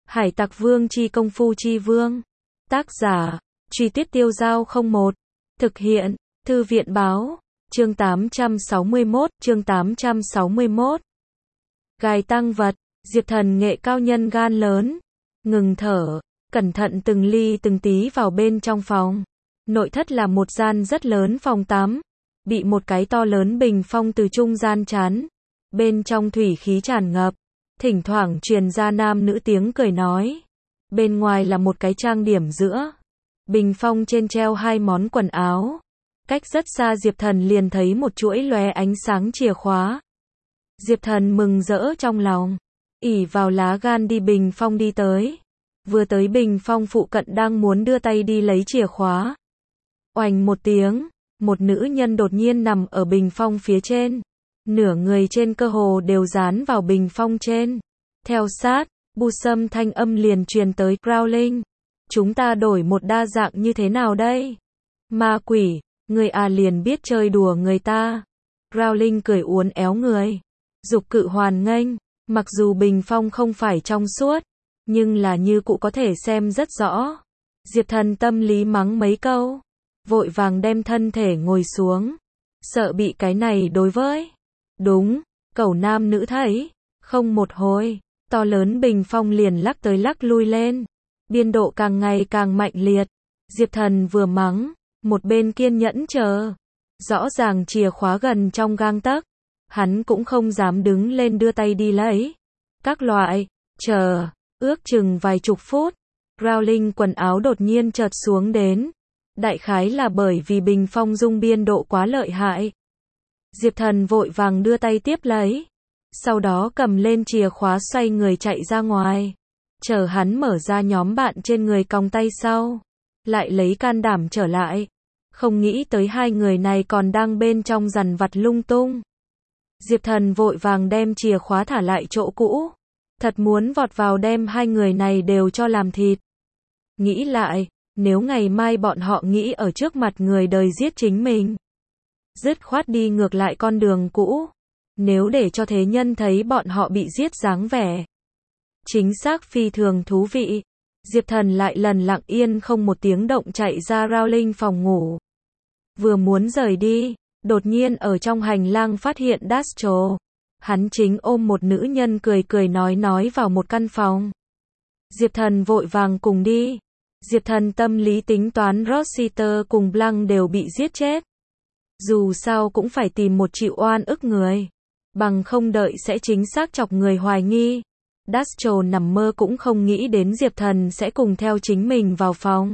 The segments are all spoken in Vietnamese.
Hải Tặc Vương chi công phu chi vương. Tác giả, Truy Tuyết Tiêu Dao 01. Thực hiện, Thư viện báo. Chương 861, chương 861. Gài tăng vật, Diệp Thần nghệ cao nhân gan lớn. Ngừng thở, cẩn thận từng ly từng tí vào bên trong phòng. Nội thất là một gian rất lớn phòng tắm, bị một cái to lớn bình phong từ trung gian chắn. Bên trong thủy khí tràn ngập, thỉnh thoảng truyền ra nam nữ tiếng cười nói. Bên ngoài là một cái trang điểm giữa. Bình phong trên treo hai món quần áo. Cách rất xa Diệp Thần liền thấy một chuỗi lóe ánh sáng chìa khóa. Diệp Thần mừng rỡ trong lòng, ỷ vào lá gan đi bình phong đi tới. Vừa tới bình phong phụ cận đang muốn đưa tay đi lấy chìa khóa. Oành một tiếng, một nữ nhân đột nhiên nằm ở bình phong phía trên. Nửa người trên cơ hồ đều dán vào bình phong trên. Theo sát, bu sâm thanh âm liền truyền tới Rowling. Chúng ta đổi một đa dạng như thế nào đây? Ma quỷ, người à liền biết chơi đùa người ta. Rowling cười uốn éo người. Dục cự hoàn nghênh, mặc dù bình phong không phải trong suốt, nhưng là như cụ có thể xem rất rõ. Diệp Thần tâm lý mắng mấy câu, vội vàng đem thân thể ngồi xuống. Sợ bị cái này đối với. Đúng, cẩu nam nữ thấy. Không một hồi, to lớn bình phong liền lắc tới lắc lui lên. Biên độ càng ngày càng mạnh liệt. Diệp Thần vừa mắng, một bên kiên nhẫn chờ. Rõ ràng chìa khóa gần trong gang tấc. Hắn cũng không dám đứng lên đưa tay đi lấy. Các loại, chờ, ước chừng vài chục phút. Rowling quần áo đột nhiên chợt xuống đến. Đại khái là bởi vì bình phong dung biên độ quá lợi hại. Diệp Thần vội vàng đưa tay tiếp lấy. Sau đó cầm lên chìa khóa xoay người chạy ra ngoài. Chờ hắn mở ra nhóm bạn trên người còng tay sau. Lại lấy can đảm trở lại. Không nghĩ tới hai người này còn đang bên trong dằn vặt lung tung. Diệp Thần vội vàng đem chìa khóa thả lại chỗ cũ. Thật muốn vọt vào đem hai người này đều cho làm thịt. Nghĩ lại, nếu ngày mai bọn họ nghĩ ở trước mặt người đời giết chính mình, dứt khoát đi ngược lại con đường cũ. Nếu để cho thế nhân thấy bọn họ bị giết dáng vẻ, chính xác phi thường thú vị. Diệp Thần lại lần lặng yên không một tiếng động chạy ra Rowling phòng ngủ. Vừa muốn rời đi, đột nhiên ở trong hành lang phát hiện Dastro. Hắn chính ôm một nữ nhân cười cười nói vào một căn phòng. Diệp Thần vội vàng cùng đi. Diệp Thần tâm lý tính toán Rossiter cùng Blanc đều bị giết chết. Dù sao cũng phải tìm một chịu oan ức người. Bằng không đợi sẽ chính xác chọc người hoài nghi. Dastro nằm mơ cũng không nghĩ đến Diệp Thần sẽ cùng theo chính mình vào phòng.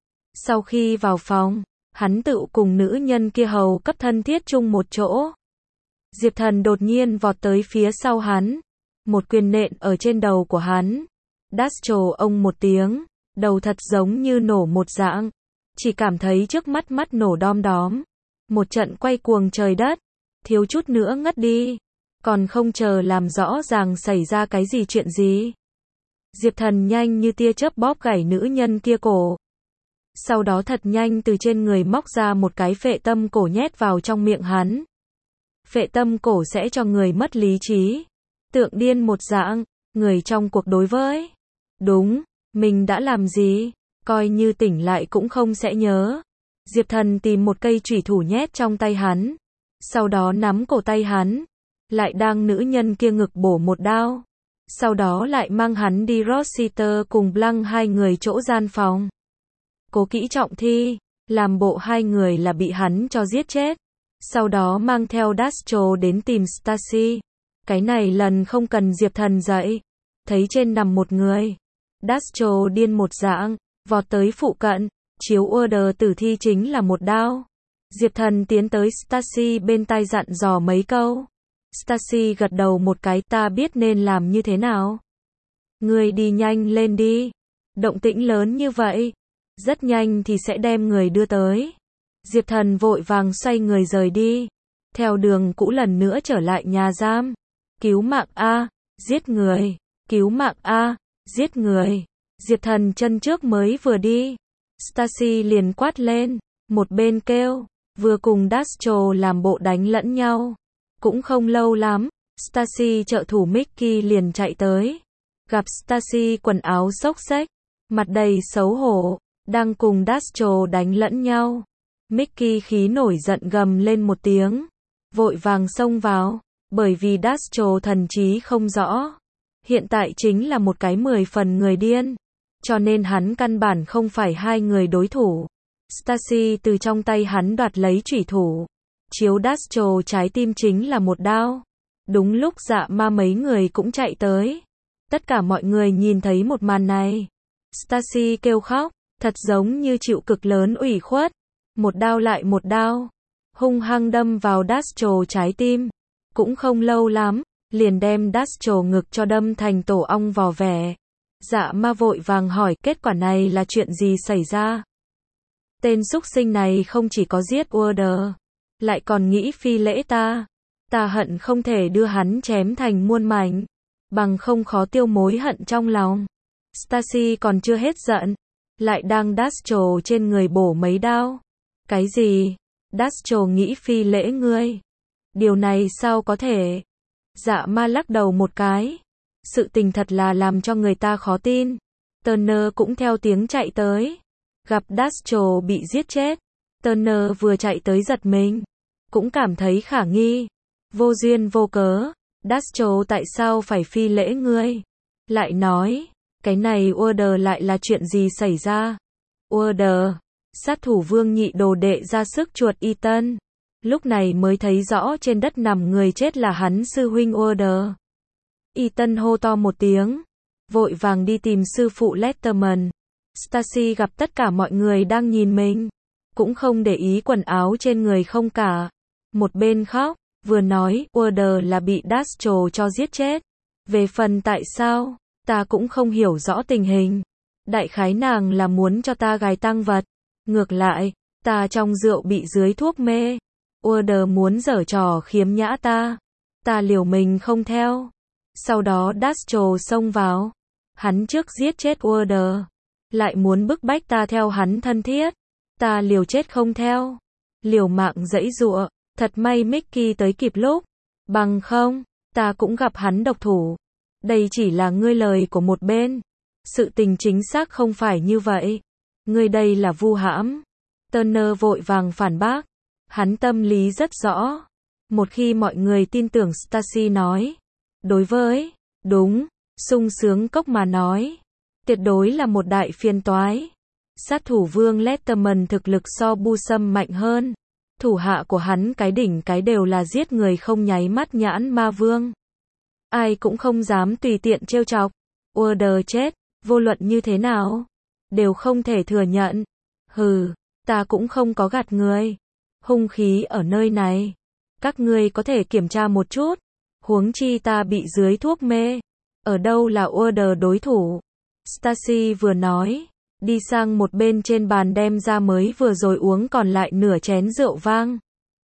Sau khi vào phòng, hắn tự cùng nữ nhân kia hầu cấp thân thiết chung một chỗ. Diệp Thần đột nhiên vọt tới phía sau hắn. Một quyền nện ở trên đầu của hắn. Dastro ông một tiếng, đầu thật giống như nổ một dạng. Chỉ cảm thấy trước mắt nổ đom đóm. Một trận quay cuồng trời đất. Thiếu chút nữa ngất đi. Còn không chờ làm rõ ràng xảy ra cái gì chuyện gì. Diệp Thần nhanh như tia chớp bóp gãy nữ nhân kia cổ. Sau đó thật nhanh từ trên người móc ra một cái phệ tâm cổ nhét vào trong miệng hắn. Phệ tâm cổ sẽ cho người mất lý trí. Tượng điên một dạng, người trong cuộc đối với. Đúng, mình đã làm gì, coi như tỉnh lại cũng không sẽ nhớ. Diệp Thần tìm một cây chủy thủ nhét trong tay hắn. Sau đó nắm cổ tay hắn. Lại đang nữ nhân kia ngực bổ một đao. Sau đó lại mang hắn đi Rossiter cùng Blanc hai người chỗ gian phòng. Cố kỹ trọng thi, làm bộ hai người là bị hắn cho giết chết. Sau đó mang theo Dastro đến tìm Stacy. Cái này lần không cần Diệp Thần dậy. Thấy trên nằm một người. Dastro điên một dạng, vọt tới phụ cận. Chiếu order tử thi chính là một đao. Diệp Thần tiến tới Stacy bên tai dặn dò mấy câu. Stacy gật đầu một cái, ta biết nên làm như thế nào. Người đi nhanh lên đi. Động tĩnh lớn như vậy. Rất nhanh thì sẽ đem người đưa tới. Diệp Thần vội vàng xoay người rời đi. Theo đường cũ lần nữa trở lại nhà giam. Cứu mạng A, giết người. Cứu mạng A, giết người. Diệp Thần chân trước mới vừa đi. Stacy liền quát lên. Một bên kêu. Vừa cùng Dastro làm bộ đánh lẫn nhau. Cũng không lâu lắm. Stacy trợ thủ Mickey liền chạy tới. gặp Stacy quần áo xốc xếch, mặt đầy xấu hổ, đang cùng Dascho đánh lẫn nhau. Mickey khí nổi giận gầm lên một tiếng, vội vàng xông vào, bởi vì Dascho thần trí không rõ. Hiện tại chính là một cái 10 phần người điên, cho nên hắn căn bản không phải hai người đối thủ. Stacy từ trong tay hắn đoạt lấy chủy thủ, chiếu Dascho trái tim chính là một đao. Đúng lúc Dạ Ma mấy người cũng chạy tới. Tất cả mọi người nhìn thấy một màn này. Stacy kêu khóc, thật giống như chịu cực lớn ủy khuất. Một đao lại một đao, hung hăng đâm vào Dascho trái tim. Cũng không lâu lắm, liền đem Dascho ngực cho đâm thành tổ ong vò vẽ. Dạ Ma vội vàng hỏi kết quả này là chuyện gì xảy ra. Tên súc sinh này không chỉ có giết Urder, lại còn nghĩ phi lễ ta. Ta hận không thể đưa hắn chém thành muôn mảnh, bằng không khó tiêu mối hận trong lòng. Stacy còn chưa hết giận, lại đang Dascho trên người bổ mấy đao. Cái gì? Dascho nghĩ phi lễ ngươi? Điều này sao có thể? Dạ Ma lắc đầu một cái. Sự tình thật là làm cho người ta khó tin. Turner cũng theo tiếng chạy tới, gặp Dascho bị giết chết. Turner vừa chạy tới giật mình, cũng cảm thấy khả nghi. Vô duyên vô cớ, Dascho tại sao phải phi lễ ngươi? Lại nói, cái này Urder lại là chuyện gì xảy ra? Urder, sát thủ vương nhị đồ đệ ra sức chuột Ethan, lúc này mới thấy rõ trên đất nằm người chết là hắn sư huynh Urder. Ethan hô to một tiếng, vội vàng đi tìm sư phụ Letterman. Stacy gặp tất cả mọi người đang nhìn mình, cũng không để ý quần áo trên người không cả. Một bên khóc, vừa nói, Urder là bị Dascho cho giết chết. Về phần tại sao, ta cũng không hiểu rõ tình hình. Đại khái nàng là muốn cho ta gài tang vật. Ngược lại, ta trong rượu bị dưới thuốc mê. Urder muốn giở trò khiếm nhã ta. Ta liều mình không theo. Sau đó Dascho xông vào. Hắn trước giết chết Urder, lại muốn bức bách ta theo hắn thân thiết. Ta liều chết không theo. Liều mạng giãy giụa. Thật may Mickey tới kịp lúc. Bằng không, ta cũng gặp hắn độc thủ. Đây chỉ là ngươi lời của một bên. Sự tình chính xác không phải như vậy. Ngươi đây là vu hãm. Turner vội vàng phản bác. Hắn tâm lý rất rõ. Một khi mọi người tin tưởng Stacy nói, đối với, đúng, sung sướng cốc mà nói, tuyệt đối là một đại phiền toái. Sát thủ vương Letterman thực lực so Busam mạnh hơn. Thủ hạ của hắn cái đỉnh cái đều là giết người không nháy mắt nhãn ma vương. Ai cũng không dám tùy tiện trêu chọc. Urder chết, vô luận như thế nào, đều không thể thừa nhận. Hừ, ta cũng không có gạt người. Hung khí ở nơi này. Các ngươi có thể kiểm tra một chút. Huống chi ta bị dưới thuốc mê. Ở đâu là Urder đối thủ? Stacy vừa nói, đi sang một bên trên bàn đem ra mới vừa rồi uống còn lại nửa chén rượu vang.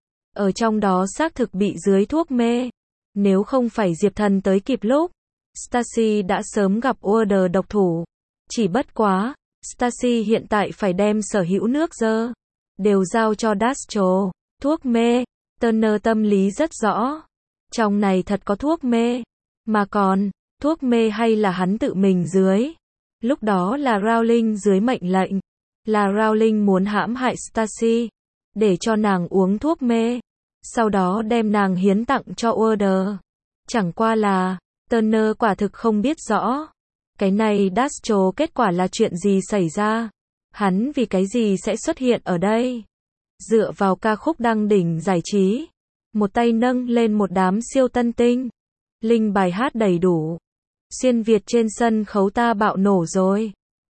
Ở trong đó xác thực bị dưới thuốc mê. Nếu không phải Diệp Thần tới kịp lúc, Stacy đã sớm gặp Urder độc thủ. Chỉ bất quá, Stacy hiện tại phải đem sở hữu nước dơ đều giao cho Dascho. Thuốc mê, Turner tâm lý rất rõ. Trong này thật có thuốc mê. Mà còn, thuốc mê hay là hắn tự mình dưới? Lúc đó là Rowling dưới mệnh lệnh. Là Rowling muốn hãm hại Stacy, để cho nàng uống thuốc mê. Sau đó đem nàng hiến tặng cho Urder. Chẳng qua là, Turner quả thực không biết rõ. Cái này Dascho kết quả là chuyện gì xảy ra? Hắn vì cái gì sẽ xuất hiện ở đây? Dựa vào ca khúc đăng đỉnh giải trí. Một tay nâng lên một đám siêu tân tinh. Linh bài hát đầy đủ. Xuyên Việt trên sân khấu ta bạo nổ rồi.